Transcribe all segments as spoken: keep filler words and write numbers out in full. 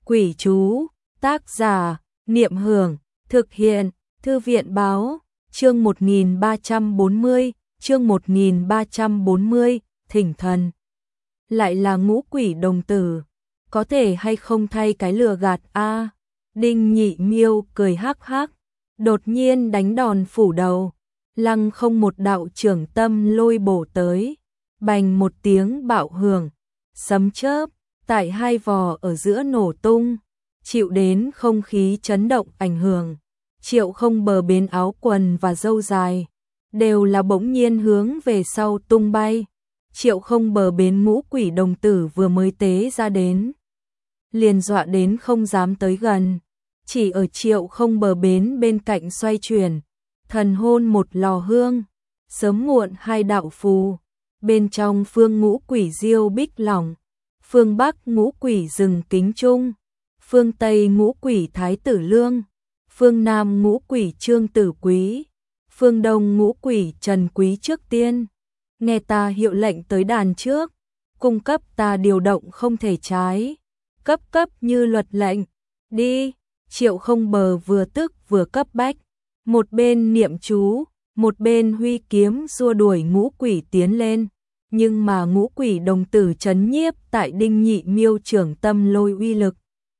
Quỷ chú, tác giả, Niệm Hưởng, thực hiện, Thư viện báo, chương một nghìn ba trăm bốn mươi, chương một nghìn ba trăm bốn mươi, thỉnh thần. Lại là ngũ quỷ đồng tử, có thể hay không thay cái lừa gạt a? À, Đinh Nhị Miêu cười hắc hắc, đột nhiên đánh đòn phủ đầu, lăng không một đạo trưởng tâm lôi bổ tới, bành một tiếng bạo hưởng, sấm chớp tại hai vò ở giữa nổ tung, chịu đến không khí chấn động ảnh hưởng. Triệu Không Bờ bến áo quần và râu dài đều là bỗng nhiên hướng về sau tung bay. Triệu Không Bờ bến ngũ quỷ đồng tử vừa mới tế ra đến, liền dọa đến không dám tới gần, chỉ ở Triệu Không Bờ bến bên cạnh xoay chuyển, thần hôn một lò hương, sớm muộn hai đạo phù, bên trong phương ngũ quỷ diêu bích lỏng, phương Bắc ngũ quỷ rừng kính trung, phương Tây ngũ quỷ thái tử lương, phương Nam ngũ quỷ trương tử quý, phương Đông ngũ quỷ trần quý trước tiên. Nghe ta hiệu lệnh tới đàn trước, cung cấp ta điều động không thể trái, cấp cấp như luật lệnh, đi. Triệu Không Bờ vừa tức vừa cấp bách, một bên niệm chú, một bên huy kiếm xua đuổi ngũ quỷ tiến lên, nhưng mà ngũ quỷ đồng tử chấn nhiếp tại Đinh Nhị Miêu trưởng tâm lôi uy lực.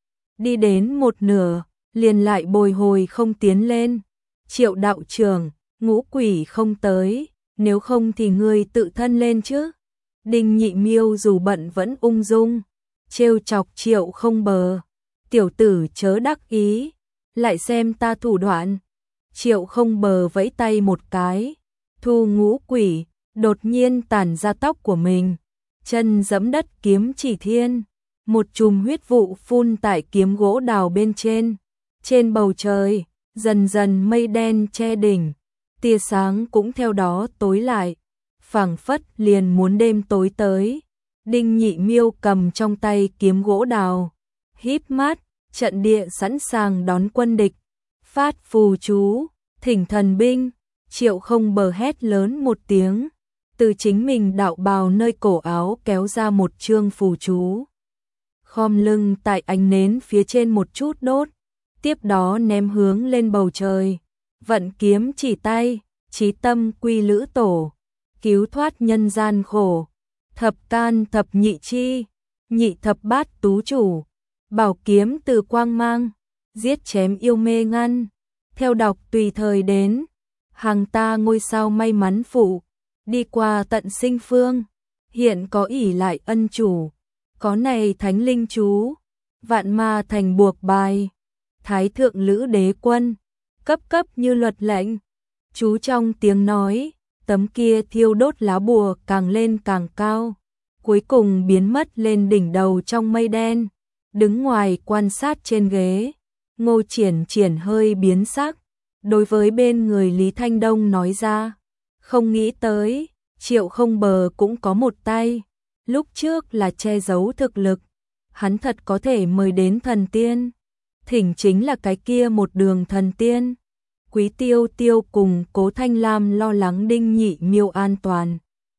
Đi đến một nửa, liền lại bồi hồi không tiến lên. Triệu đạo trưởng, ngũ quỷ không tới, nếu không thì ngươi tự thân lên chứ. Đinh Nhị Miêu dù bận vẫn ung dung, trêu chọc Triệu Không Bờ. Tiểu tử chớ đắc ý, lại xem ta thủ đoạn. Triệu Không Bờ vẫy tay một cái, thu ngũ quỷ, đột nhiên tản ra tóc của mình, chân giẫm đất kiếm chỉ thiên, một chùm huyết vụ phun tại kiếm gỗ đào bên trên. Trên bầu trời, dần dần mây đen che đỉnh, tia sáng cũng theo đó tối lại, phảng phất liền muốn đêm tối tới. Đinh Nhị Miêu cầm trong tay kiếm gỗ đào, híp mắt, trận địa sẵn sàng đón quân địch, phát phù chú, thỉnh thần binh. Triệu Không Bờ hét lớn một tiếng, từ chính mình đạo bào nơi cổ áo kéo ra một chương phù chú, khom lưng tại ánh nến phía trên một chút đốt, tiếp đó ném hướng lên bầu trời, vận kiếm chỉ tay, chí tâm quy lữ tổ, cứu thoát nhân gian khổ, thập can thập nhị chi, nhị thập bát tú chủ, bảo kiếm từ quang mang, giết chém yêu mê ngăn, theo đọc tùy thời đến, hàng ta ngôi sao may mắn phụ, đi qua tận sinh phương, hiện có ỷ lại ân chủ, có này thánh linh chú, vạn ma thành buộc bài, thái thượng lữ đế quân, cấp cấp như luật lệnh. Chú trong tiếng nói, tấm kia thiêu đốt lá bùa càng lên càng cao, cuối cùng biến mất lên đỉnh đầu trong mây đen. Đứng ngoài quan sát trên ghế, Ngô Triển Triển hơi biến sắc, đối với bên người Lý Thanh Đông nói ra, không nghĩ tới, Triệu Không Bờ cũng có một tay, lúc trước là che giấu thực lực, hắn thật có thể mời đến thần tiên, thỉnh chính là cái kia một đường thần tiên. Quý Tiêu Tiêu cùng Cố Thanh Lam lo lắng Đinh Nhị Miêu an toàn,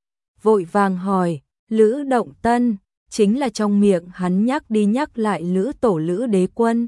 vội vàng hỏi, Lữ Động Tân, chính là trong miệng hắn nhắc đi nhắc lại Lữ tổ Lữ đế quân.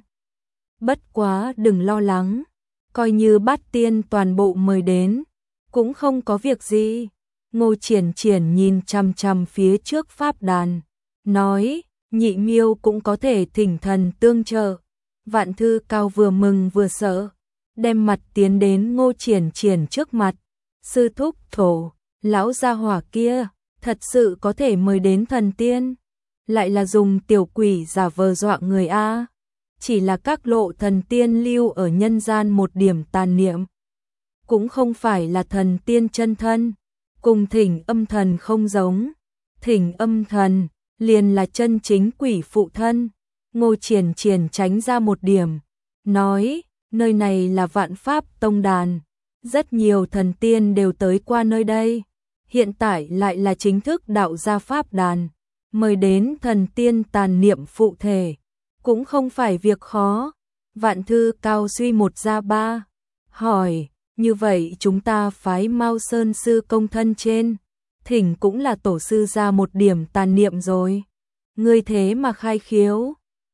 Bất quá đừng lo lắng, coi như bát tiên toàn bộ mời đến, cũng không có việc gì. Ngô Triển Triển nhìn chằm chằm phía trước pháp đàn, nói, Nhị Miêu cũng có thể thỉnh thần tương trợ. Vạn Thư Cao vừa mừng vừa sợ, đem mặt tiến đến Ngô Triển Triển trước mặt, sư thúc thổ, lão gia hỏa kia, thật sự có thể mời đến thần tiên, lại là dùng tiểu quỷ giả vờ dọa người a. Chỉ là các lộ thần tiên lưu ở nhân gian một điểm tàn niệm, cũng không phải là thần tiên chân thân, cùng thỉnh âm thần không giống. Thỉnh âm thần liền là chân chính quỷ phụ thân. Ngô Triển Triển tránh ra một điểm, nói, nơi này là Vạn Pháp Tông đàn, rất nhiều thần tiên đều tới qua nơi đây, hiện tại lại là chính thức đạo gia pháp đàn, mời đến thần tiên tàn niệm phụ thể, cũng không phải việc khó. Vạn Thư Cao suy một ra ba, hỏi, như vậy chúng ta phái Mao Sơn sư công thân trên, thỉnh cũng là tổ sư ra một điểm tàn niệm rồi, ngươi thế mà khai khiếu.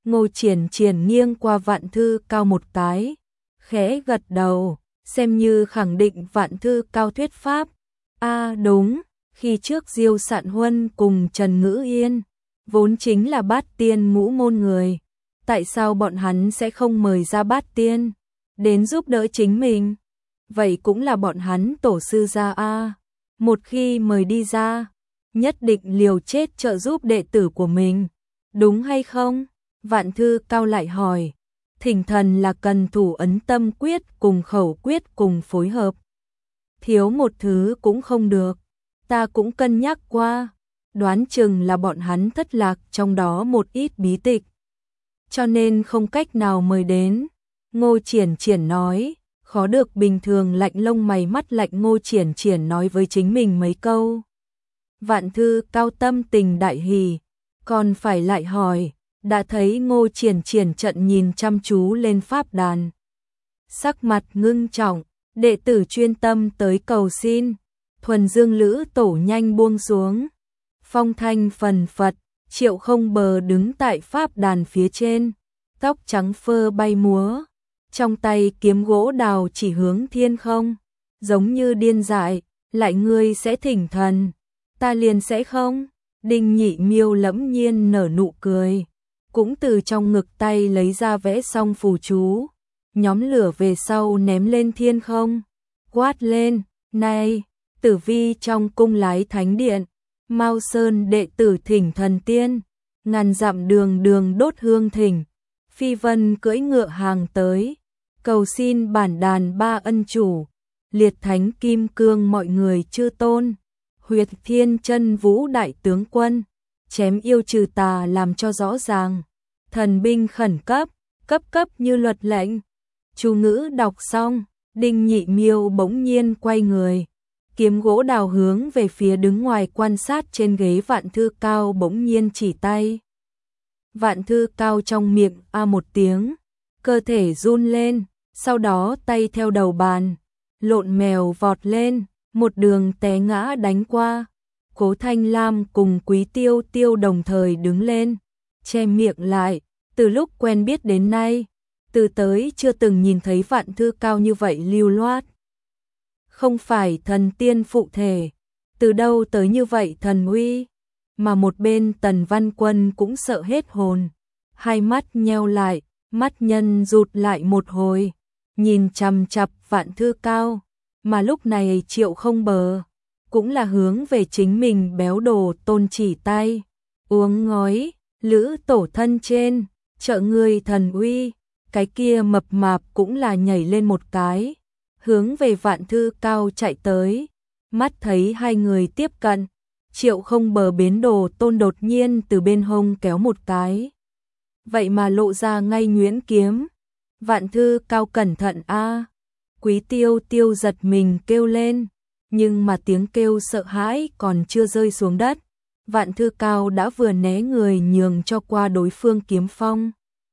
Ngô Triển Triển nghiêng qua Vạn Thư Cao một cái, khẽ gật đầu, xem như khẳng định Vạn Thư Cao thuyết pháp. A à, đúng, khi trước Diêu Sạn Huân cùng Trần Ngữ Yên, vốn chính là Bát Tiên ngũ môn người, tại sao bọn hắn sẽ không mời ra Bát Tiên đến giúp đỡ chính mình? Vậy cũng là bọn hắn tổ sư gia a, một khi mời đi ra, nhất định liều chết trợ giúp đệ tử của mình, đúng hay không? Vạn Thư Cao lại hỏi, thỉnh thần là cần thủ ấn tâm quyết cùng khẩu quyết cùng phối hợp. Thiếu một thứ cũng không được, ta cũng cân nhắc qua, đoán chừng là bọn hắn thất lạc trong đó một ít bí tịch, cho nên không cách nào mời đến. Ngô Triển Triển nói, khó được bình thường lạnh lông mày mắt lạnh. Ngô Triển Triển nói với chính mình mấy câu. Vạn Thư Cao tâm tình đại hỉ, còn phải lại hỏi, đã thấy Ngô Triển Triển trận nhìn chăm chú lên pháp đàn. Sắc mặt ngưng trọng, đệ tử chuyên tâm tới cầu xin. Thuần Dương Lữ Tổ nhanh buông xuống. Phong thanh phần phật, Triệu Không Bờ đứng tại pháp đàn phía trên, tóc trắng phơ bay múa, trong tay kiếm gỗ đào chỉ hướng thiên không, giống như điên dại, lại ngươi sẽ thỉnh thần, ta liền sẽ không. Đinh Nhị Miêu lẫm nhiên nở nụ cười, cũng từ trong ngực tay lấy ra vẽ xong phù chú, nhóm lửa về sau ném lên thiên không, quát lên, này, tử vi trong cung lái thánh điện, Mao Sơn đệ tử thỉnh thần tiên, ngàn dặm đường đường đốt hương thỉnh, Phi Vân cưỡi ngựa hàng tới, cầu xin bản đàn ba ân chủ, liệt thánh kim cương mọi người chư tôn, huyệt thiên chân vũ đại tướng quân, chém yêu trừ tà làm cho rõ ràng, thần binh khẩn cấp, cấp cấp như luật lệnh. Chú ngữ đọc xong, Đinh Nhị Miêu bỗng nhiên quay người, kiếm gỗ đào hướng về phía đứng ngoài quan sát trên ghế Vạn Thư Cao bỗng nhiên chỉ tay. Vạn Thư Cao trong miệng a một tiếng, cơ thể run lên, sau đó tay theo đầu bàn, lộn mèo vọt lên, một đường té ngã đánh qua. Cố Thanh Lam cùng Quý Tiêu Tiêu đồng thời đứng lên, che miệng lại, từ lúc quen biết đến nay, từ tới chưa từng nhìn thấy Vạn Thư Cao như vậy lưu loát. Không phải thần tiên phụ thể, từ đâu tới như vậy thần uy, mà một bên Tần Văn Quân cũng sợ hết hồn, hai mắt nheo lại, mắt nhân rụt lại một hồi, nhìn chằm chằm Vạn Thư Cao, mà lúc này Triệu Không Bờ cũng là hướng về chính mình béo đồ tôn chỉ tay, uống ngói, Lữ Tổ thân trên, trợ người thần uy, cái kia mập mạp cũng là nhảy lên một cái, hướng về Vạn Thư Cao chạy tới, mắt thấy hai người tiếp cận, Triệu Không Bờ biến đồ tôn đột nhiên từ bên hông kéo một cái, vậy mà lộ ra ngay nhuyễn kiếm. Vạn Thư Cao cẩn thận a. Quý Tiêu Tiêu giật mình kêu lên, nhưng mà tiếng kêu sợ hãi còn chưa rơi xuống đất, Vạn Thư Cao đã vừa né người nhường cho qua đối phương kiếm phong.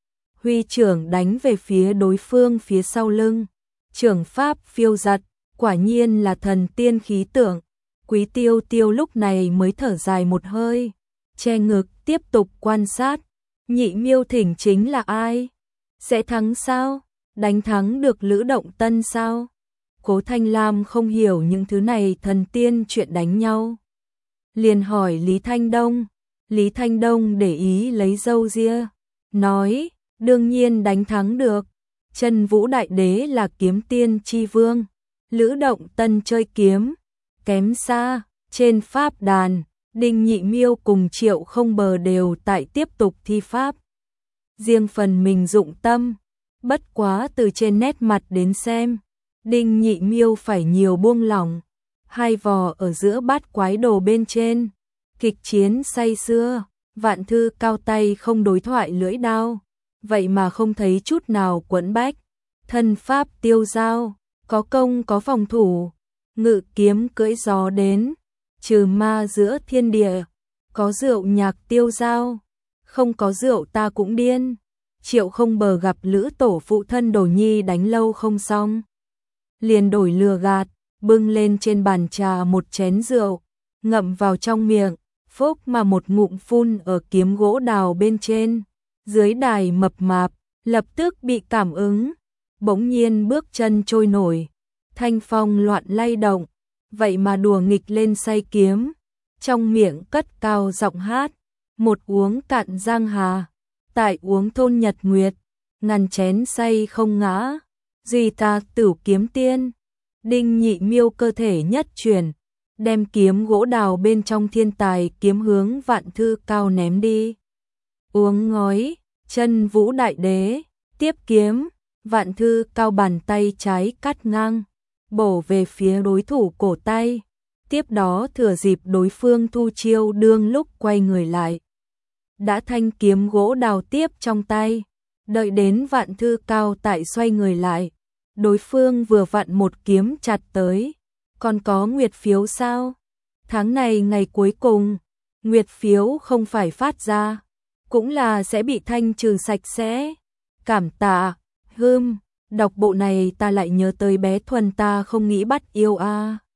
Huy trưởng đánh về phía đối phương phía sau lưng, trưởng pháp phiêu giật, quả nhiên là thần tiên khí tượng. Quý Tiêu Tiêu lúc này mới thở dài một hơi, che ngực tiếp tục quan sát. Nhị Miêu thỉnh chính là ai? Sẽ thắng sao? Đánh thắng được Lữ Động Tân sao? Cố Thanh Lam không hiểu những thứ này thần tiên chuyện đánh nhau, liền hỏi Lý Thanh Đông. Lý Thanh Đông để ý lấy râu ria, nói, đương nhiên đánh thắng được. Chân Vũ Đại Đế là kiếm tiên chi vương, Lữ Động Tân chơi kiếm, kém xa. Trên pháp đàn, Đinh Nhị Miêu cùng Triệu Không Bờ đều tại tiếp tục thi pháp, riêng phần mình dụng tâm, bất quá từ trên nét mặt đến xem, Đinh Nhị Miêu phải nhiều buông lỏng, hai vò ở giữa bát quái đồ bên trên, kịch chiến say sưa. Vạn Thư Cao tay không đối thoại lưỡi đao, vậy mà không thấy chút nào quẫn bách, thân pháp tiêu dao, có công có phòng thủ, ngự kiếm cưỡi gió đến, trừ ma giữa thiên địa, có rượu nhạc tiêu dao, không có rượu ta cũng điên. Triệu Không Bờ gặp Lữ Tổ phụ thân Đồ Nhi đánh lâu không xong, liền đổi lừa gạt, bưng lên trên bàn trà một chén rượu, ngậm vào trong miệng, phốc mà một ngụm phun ở kiếm gỗ đào bên trên, Dưới đài mập mạp, lập tức bị cảm ứng, bỗng nhiên bước chân trôi nổi, thanh phong loạn lay động, vậy mà đùa nghịch lên say kiếm, trong miệng cất cao giọng hát, một uống cạn giang hà, tại uống thôn nhật nguyệt, ngàn chén say không ngã, duy ta tửu kiếm tiên. Đinh Nhị Miêu cơ thể nhất chuyển, đem kiếm gỗ đào bên trong thiên tài kiếm hướng Vạn Thư Cao ném đi. Uống ngói, chân vũ đại đế, tiếp kiếm, Vạn Thư Cao bàn tay trái cắt ngang, bổ về phía đối thủ cổ tay, tiếp đó thừa dịp đối phương thu chiêu đương lúc quay người lại. Đã thanh kiếm gỗ đào tiếp trong tay, đợi đến Vạn Thư Cao tại xoay người lại, đối phương vừa vặn một kiếm chặt tới, còn có nguyệt phiếu sao? Tháng này ngày cuối cùng, nguyệt phiếu không phải phát ra, cũng là sẽ bị thanh trừ sạch sẽ. Cảm tạ, hưm, đọc bộ này ta lại nhớ tới bé Thuần ta không nghĩ bắt yêu a. À.